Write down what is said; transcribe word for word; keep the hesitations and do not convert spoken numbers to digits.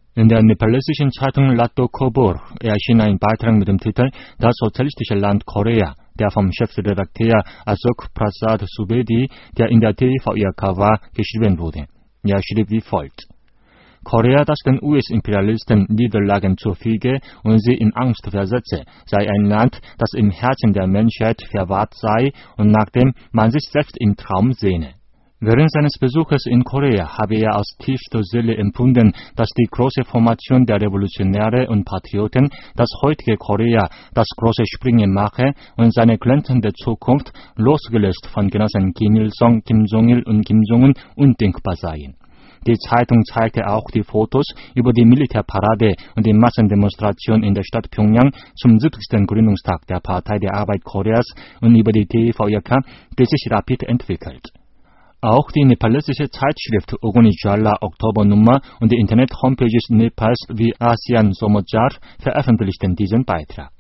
In der nepalesischen Zeitung Latto Khobor erschien ein Beitrag mit dem Titel »Das sozialistische Land Korea«, der vom Chefredakteur Ashok Prasad Subedi, der in der T V I K war, geschrieben wurde. Er schrieb wie folgt: Korea, das den U S-Imperialisten Niederlagen zufüge und sie in Angst versetze, sei ein Land, das im Herzen der Menschheit verwahrt sei und nach dem man sich selbst im Traum sehne. Während seines Besuches in Korea habe er aus tiefster Seele empfunden, dass die große Formation der Revolutionäre und Patrioten das heutige Korea das große Springen mache und seine glänzende Zukunft, losgelöst von Genossen Kim Il-sung, Kim Jong-il und Kim Jong-un, undenkbar seien. Die Zeitung zeigte auch die Fotos über die Militärparade und die Massendemonstration in der Stadt Pyongyang zum siebzigsten Gründungstag der Partei der Arbeit Koreas und über die T V I K, die sich rapid entwickelt. Auch die nepalesische Zeitschrift Ogoni Jala Oktobernummer und die Internet-Homepages Nepals wie Asian Somochar veröffentlichten diesen Beitrag.